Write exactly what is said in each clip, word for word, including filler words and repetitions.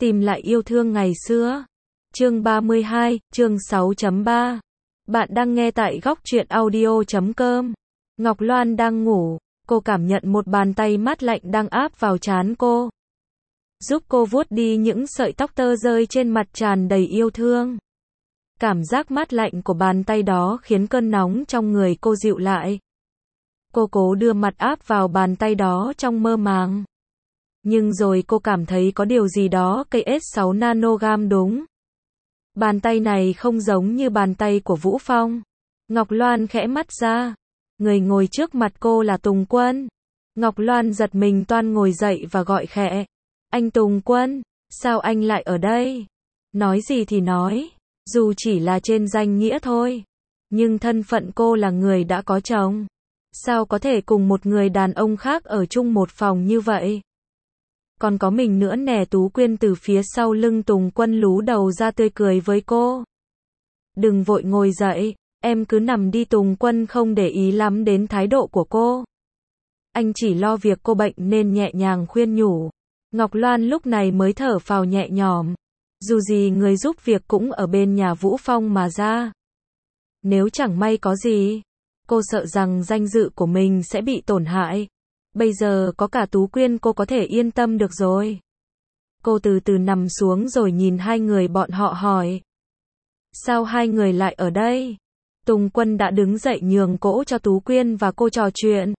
Tìm lại yêu thương ngày xưa. Chương ba mươi hai, chương sáu chấm ba. Bạn đang nghe tại góc truyện audio chấm com. Ngọc Loan đang ngủ, cô cảm nhận một bàn tay mát lạnh đang áp vào trán cô. Giúp cô vuốt đi những sợi tóc tơ rơi trên mặt tràn đầy yêu thương. Cảm giác mát lạnh của bàn tay đó khiến cơn nóng trong người cô dịu lại. Cô cố đưa mặt áp vào bàn tay đó trong mơ màng. Nhưng rồi cô cảm thấy có điều gì đó cây ét sáu nanogam đúng. Bàn tay này không giống như bàn tay của Vũ Phong. Ngọc Loan khẽ mắt ra. Người ngồi trước mặt cô là Tùng Quân. Ngọc Loan giật mình toan ngồi dậy và gọi khẽ. Anh Tùng Quân, sao anh lại ở đây? Nói gì thì nói, dù chỉ là trên danh nghĩa thôi. Nhưng thân phận cô là người đã có chồng. Sao có thể cùng một người đàn ông khác ở chung một phòng như vậy? Còn có mình nữa nè. Tú Quyên từ phía sau lưng Tùng Quân lú đầu ra tươi cười với cô. Đừng vội ngồi dậy, em cứ nằm đi. Tùng Quân không để ý lắm đến thái độ của cô. Anh chỉ lo việc cô bệnh nên nhẹ nhàng khuyên nhủ. Ngọc Loan lúc này mới thở phào nhẹ nhõm. Dù gì người giúp việc cũng ở bên nhà Vũ Phong mà ra. Nếu chẳng may có gì, cô sợ rằng danh dự của mình sẽ bị tổn hại. Bây giờ có cả Tú Quyên cô có thể yên tâm được rồi. Cô từ từ nằm xuống rồi nhìn hai người bọn họ hỏi. Sao hai người lại ở đây? Tùng Quân đã đứng dậy nhường cỗ cho Tú Quyên và cô trò chuyện.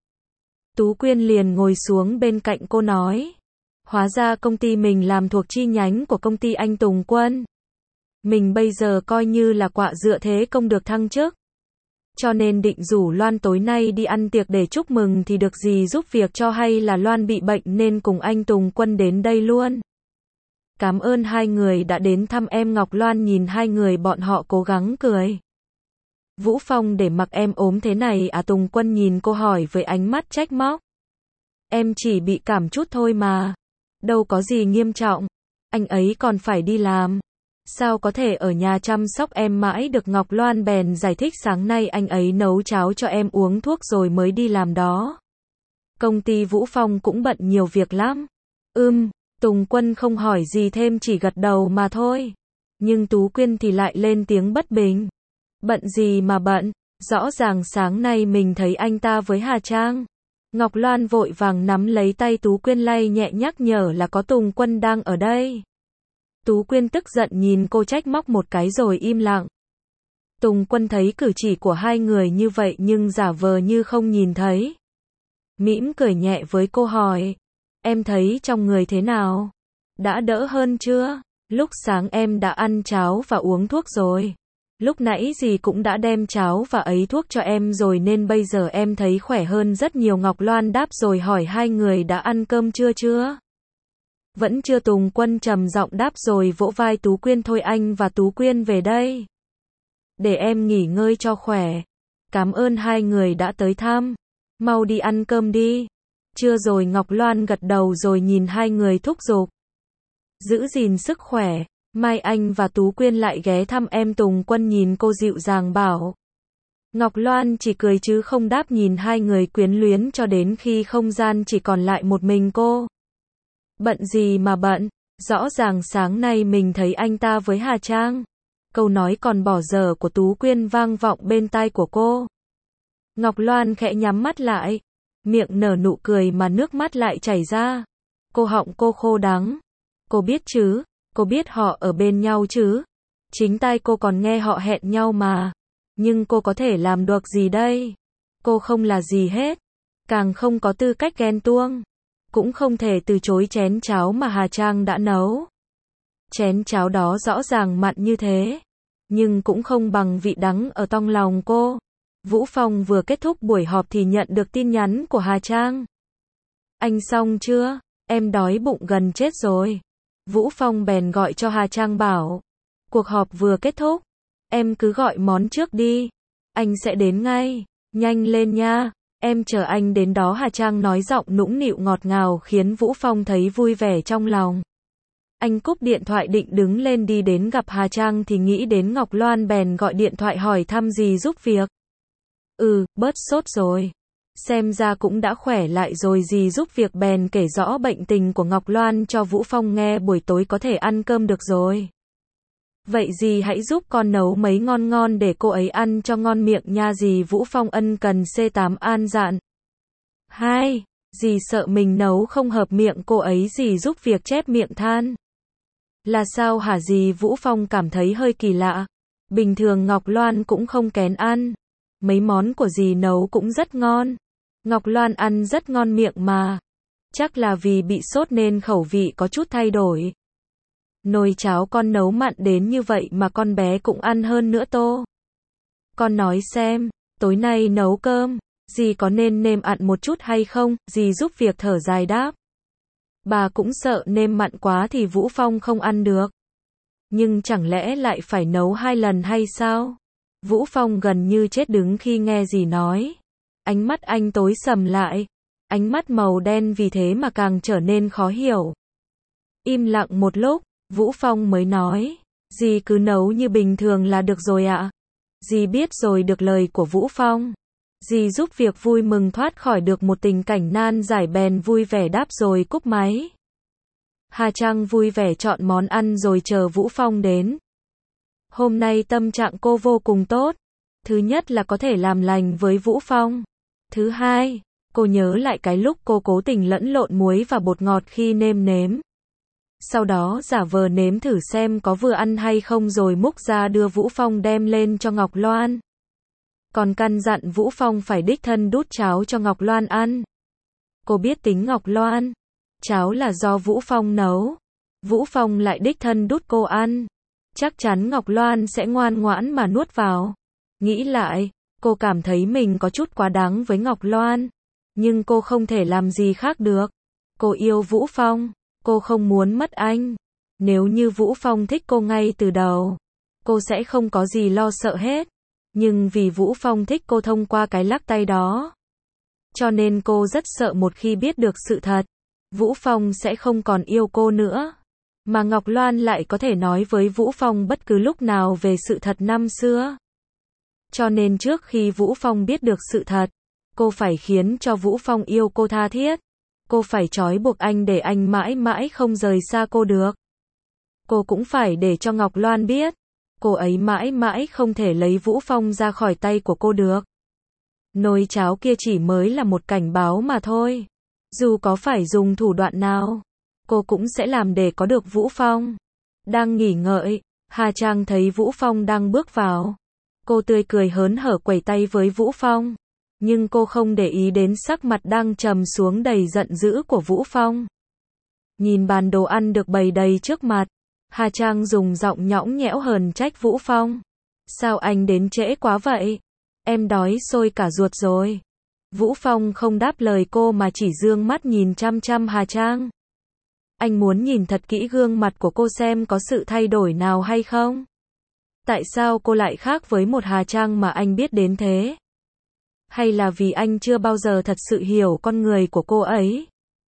Tú Quyên liền ngồi xuống bên cạnh cô nói. Hóa ra công ty mình làm thuộc chi nhánh của công ty anh Tùng Quân. Mình bây giờ coi như là quạ dựa thế công được thăng chức. Cho nên định rủ Loan tối nay đi ăn tiệc để chúc mừng thì được gì giúp việc cho hay là Loan bị bệnh nên cùng anh Tùng Quân đến đây luôn. Cảm ơn hai người đã đến thăm em. Ngọc Loan nhìn hai người bọn họ cố gắng cười. Vũ Phong để mặc em ốm thế này à? Tùng Quân nhìn cô hỏi với ánh mắt trách móc. Em chỉ bị cảm chút thôi mà. Đâu có gì nghiêm trọng. Anh ấy còn phải đi làm. Sao có thể ở nhà chăm sóc em mãi được? Ngọc Loan bèn giải thích sáng nay anh ấy nấu cháo cho em uống thuốc rồi mới đi làm đó. Công ty Vũ Phong cũng bận nhiều việc lắm. Ừm, Tùng Quân không hỏi gì thêm chỉ gật đầu mà thôi. Nhưng Tú Quyên thì lại lên tiếng bất bình. Bận gì mà bận, rõ ràng sáng nay mình thấy anh ta với Hà Trang. Ngọc Loan vội vàng nắm lấy tay Tú Quyên lay nhẹ nhắc nhở là có Tùng Quân đang ở đây. Tú Quyên tức giận nhìn cô trách móc một cái rồi im lặng. Tùng Quân thấy cử chỉ của hai người như vậy nhưng giả vờ như không nhìn thấy. Mỉm cười nhẹ với cô hỏi. Em thấy trong người thế nào? Đã đỡ hơn chưa? Lúc sáng em đã ăn cháo và uống thuốc rồi. Lúc nãy dì cũng đã đem cháo và ấy thuốc cho em rồi nên bây giờ em thấy khỏe hơn rất nhiều. Ngọc Loan đáp rồi hỏi hai người đã ăn cơm chưa chưa? Vẫn chưa. Tùng Quân trầm giọng đáp rồi vỗ vai Tú Quyên. Thôi anh và Tú Quyên về đây. Để em nghỉ ngơi cho khỏe. Cảm ơn hai người đã tới thăm. Mau đi ăn cơm đi. Chưa rồi. Ngọc Loan gật đầu rồi nhìn hai người thúc giục. Giữ gìn sức khỏe. Mai anh và Tú Quyên lại ghé thăm em. Tùng Quân nhìn cô dịu dàng bảo. Ngọc Loan chỉ cười chứ không đáp nhìn hai người quyến luyến cho đến khi không gian chỉ còn lại một mình cô. Bận gì mà bận, rõ ràng sáng nay mình thấy anh ta với Hà Trang. Câu nói còn bỏ dở của Tú Quyên vang vọng bên tai của cô. Ngọc Loan khẽ nhắm mắt lại, miệng nở nụ cười mà nước mắt lại chảy ra. Cô họng cô khô đắng. Cô biết chứ, cô biết họ ở bên nhau chứ. Chính tai cô còn nghe họ hẹn nhau mà. Nhưng cô có thể làm được gì đây? Cô không là gì hết. Càng không có tư cách ghen tuông. Cũng không thể từ chối chén cháo mà Hà Trang đã nấu. Chén cháo đó rõ ràng mặn như thế. Nhưng cũng không bằng vị đắng ở trong lòng cô. Vũ Phong vừa kết thúc buổi họp thì nhận được tin nhắn của Hà Trang. Anh xong chưa? Em đói bụng gần chết rồi. Vũ Phong bèn gọi cho Hà Trang bảo. Cuộc họp vừa kết thúc. Em cứ gọi món trước đi. Anh sẽ đến ngay. Nhanh lên nha. Em chờ anh đến đó. Hà Trang nói giọng nũng nịu ngọt ngào khiến Vũ Phong thấy vui vẻ trong lòng. Anh cúp điện thoại định đứng lên đi đến gặp Hà Trang thì nghĩ đến Ngọc Loan bèn gọi điện thoại hỏi thăm gì giúp việc. Ừ, bớt sốt rồi. Xem ra cũng đã khỏe lại rồi, dì giúp việc bèn kể rõ bệnh tình của Ngọc Loan cho Vũ Phong nghe, buổi tối có thể ăn cơm được rồi. Vậy dì hãy giúp con nấu mấy ngon ngon để cô ấy ăn cho ngon miệng nha dì. Vũ Phong ân cần xê tám an dạn. Hai, dì sợ mình nấu không hợp miệng cô ấy, dì giúp việc chép miệng than. Là sao hả dì? Vũ Phong cảm thấy hơi kỳ lạ. Bình thường Ngọc Loan cũng không kén ăn. Mấy món của dì nấu cũng rất ngon. Ngọc Loan ăn rất ngon miệng mà. Chắc là vì bị sốt nên khẩu vị có chút thay đổi. Nồi cháo con nấu mặn đến như vậy mà con bé cũng ăn hơn nữa tô. Con nói xem, tối nay nấu cơm, dì có nên nêm ặn một chút hay không? Dì giúp việc thở dài đáp. Bà cũng sợ nêm mặn quá thì Vũ Phong không ăn được. Nhưng chẳng lẽ lại phải nấu hai lần hay sao? Vũ Phong gần như chết đứng khi nghe dì nói. Ánh mắt anh tối sầm lại. Ánh mắt màu đen vì thế mà càng trở nên khó hiểu. Im lặng một lúc, Vũ Phong mới nói. Dì cứ nấu như bình thường là được rồi ạ. Dì biết rồi. Được lời của Vũ Phong. Dì giúp việc vui mừng thoát khỏi được một tình cảnh nan giải bèn vui vẻ đáp rồi cúp máy. Hà Trang vui vẻ chọn món ăn rồi chờ Vũ Phong đến. Hôm nay tâm trạng cô vô cùng tốt. Thứ nhất là có thể làm lành với Vũ Phong. Thứ hai, cô nhớ lại cái lúc cô cố tình lẫn lộn muối và bột ngọt khi nêm nếm. Sau đó giả vờ nếm thử xem có vừa ăn hay không rồi múc ra đưa Vũ Phong đem lên cho Ngọc Loan. Còn căn dặn Vũ Phong phải đích thân đút cháo cho Ngọc Loan ăn. Cô biết tính Ngọc Loan. Cháo là do Vũ Phong nấu. Vũ Phong lại đích thân đút cô ăn. Chắc chắn Ngọc Loan sẽ ngoan ngoãn mà nuốt vào. Nghĩ lại, cô cảm thấy mình có chút quá đáng với Ngọc Loan. Nhưng cô không thể làm gì khác được. Cô yêu Vũ Phong. Cô không muốn mất anh. Nếu như Vũ Phong thích cô ngay từ đầu, cô sẽ không có gì lo sợ hết. Nhưng vì Vũ Phong thích cô thông qua cái lắc tay đó, cho nên cô rất sợ một khi biết được sự thật, Vũ Phong sẽ không còn yêu cô nữa. Mà Ngọc Loan lại có thể nói với Vũ Phong bất cứ lúc nào về sự thật năm xưa. Cho nên trước khi Vũ Phong biết được sự thật, cô phải khiến cho Vũ Phong yêu cô tha thiết. Cô phải trói buộc anh để anh mãi mãi không rời xa cô được. Cô cũng phải để cho Ngọc Loan biết, cô ấy mãi mãi không thể lấy Vũ Phong ra khỏi tay của cô được. Nồi cháo kia chỉ mới là một cảnh báo mà thôi. Dù có phải dùng thủ đoạn nào, cô cũng sẽ làm để có được Vũ Phong. Đang nghỉ ngợi, Hà Trang thấy Vũ Phong đang bước vào. Cô tươi cười hớn hở quẩy tay với Vũ Phong. Nhưng cô không để ý đến sắc mặt đang trầm xuống đầy giận dữ của Vũ Phong. Nhìn bàn đồ ăn được bày đầy trước mặt, Hà Trang dùng giọng nhõng nhẽo hờn trách Vũ Phong. Sao anh đến trễ quá vậy? Em đói sôi cả ruột rồi. Vũ Phong không đáp lời cô mà chỉ dương mắt nhìn chăm chăm Hà Trang. Anh muốn nhìn thật kỹ gương mặt của cô xem có sự thay đổi nào hay không? Tại sao cô lại khác với một Hà Trang mà anh biết đến thế? Hay là vì anh chưa bao giờ thật sự hiểu con người của cô ấy?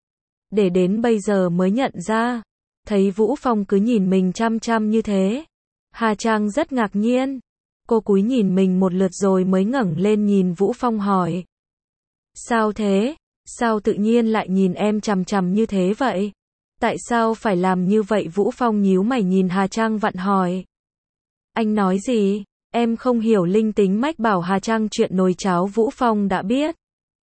Để đến bây giờ mới nhận ra, thấy Vũ Phong cứ nhìn mình chăm chăm như thế. Hà Trang rất ngạc nhiên. Cô cúi nhìn mình một lượt rồi mới ngẩng lên nhìn Vũ Phong hỏi. Sao thế? Sao tự nhiên lại nhìn em chằm chằm như thế vậy? Tại sao phải làm như vậy? Vũ Phong nhíu mày nhìn Hà Trang vặn hỏi. Anh nói gì? Em không hiểu. Linh tính mách bảo Hà Trang chuyện nồi cháo Vũ Phong đã biết.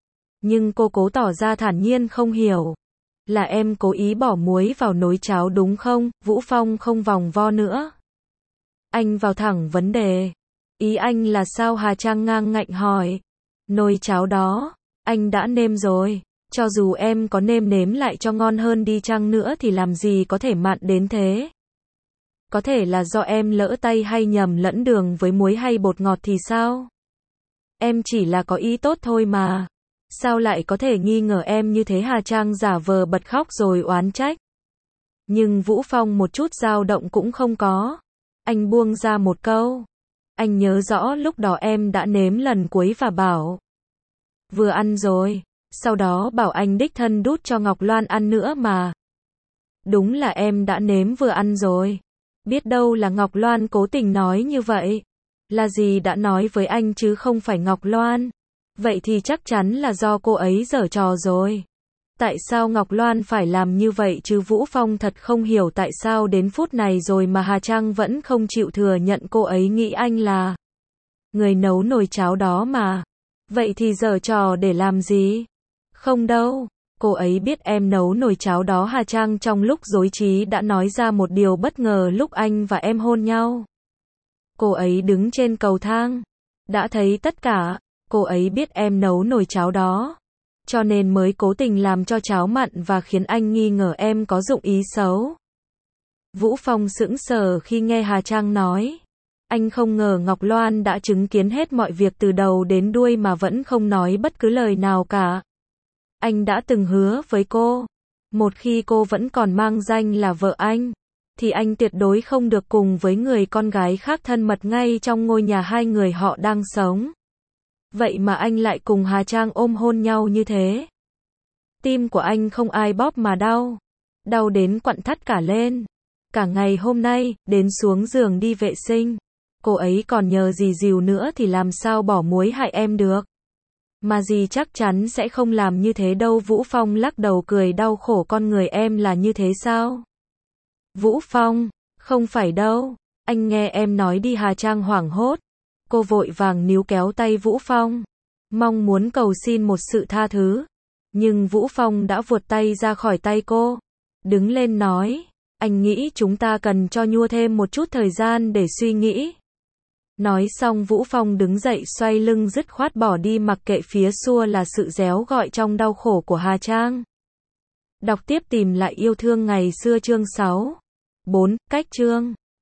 Nhưng cô cố tỏ ra thản nhiên không hiểu. Là em cố ý bỏ muối vào nồi cháo đúng không? Vũ Phong không vòng vo nữa. Anh vào thẳng vấn đề. Ý anh là sao? Hà Trang ngang ngạnh hỏi. Nồi cháo đó, anh đã nêm rồi. Cho dù em có nêm nếm lại cho ngon hơn đi chăng nữa thì làm gì có thể mặn đến thế. Có thể là do em lỡ tay hay nhầm lẫn đường với muối hay bột ngọt thì sao? Em chỉ là có ý tốt thôi mà. Sao lại có thể nghi ngờ em như thế? Hà Trang giả vờ bật khóc rồi oán trách. Nhưng Vũ Phong một chút dao động cũng không có. Anh buông ra một câu. Anh nhớ rõ lúc đó em đã nếm lần cuối và bảo. Vừa ăn rồi. Sau đó bảo anh đích thân đút cho Ngọc Loan ăn nữa mà. Đúng là em đã nếm vừa ăn rồi. Biết đâu là Ngọc Loan cố tình nói như vậy. Là gì đã nói với anh chứ không phải Ngọc Loan. Vậy thì chắc chắn là do cô ấy giở trò rồi. Tại sao Ngọc Loan phải làm như vậy chứ? Vũ Phong thật không hiểu tại sao đến phút này rồi mà Hà Trang vẫn không chịu thừa nhận cô ấy nghĩ anh là người nấu nồi cháo đó mà. Vậy thì giở trò để làm gì? Không đâu, cô ấy biết em nấu nồi cháo đó. Hà Trang trong lúc rối trí đã nói ra một điều bất ngờ lúc anh và em hôn nhau. Cô ấy đứng trên cầu thang, đã thấy tất cả, cô ấy biết em nấu nồi cháo đó. Cho nên mới cố tình làm cho cháo mặn và khiến anh nghi ngờ em có dụng ý xấu. Vũ Phong sững sờ khi nghe Hà Trang nói. Anh không ngờ Ngọc Loan đã chứng kiến hết mọi việc từ đầu đến đuôi mà vẫn không nói bất cứ lời nào cả. Anh đã từng hứa với cô, một khi cô vẫn còn mang danh là vợ anh, thì anh tuyệt đối không được cùng với người con gái khác thân mật ngay trong ngôi nhà hai người họ đang sống. Vậy mà anh lại cùng Hà Trang ôm hôn nhau như thế. Tim của anh không ai bóp mà đau. Đau đến quặn thắt cả lên. Cả ngày hôm nay, đến xuống giường đi vệ sinh. Cô ấy còn nhờ dì dìu nữa thì làm sao bỏ muối hại em được. Mà dì chắc chắn sẽ không làm như thế đâu. Vũ Phong lắc đầu cười đau khổ. Con người em là như thế sao? Vũ Phong, không phải đâu. Anh nghe em nói đi. Hà Trang hoảng hốt. Cô vội vàng níu kéo tay Vũ Phong, mong muốn cầu xin một sự tha thứ. Nhưng Vũ Phong đã vuột tay ra khỏi tay cô, đứng lên nói, anh nghĩ chúng ta cần cho Nhua thêm một chút thời gian để suy nghĩ. Nói xong Vũ Phong đứng dậy xoay lưng dứt khoát bỏ đi mặc kệ phía xua là sự réo gọi trong đau khổ của Hà Trang. Đọc tiếp Tìm lại yêu thương ngày xưa chương sáu. bốn. Cách chương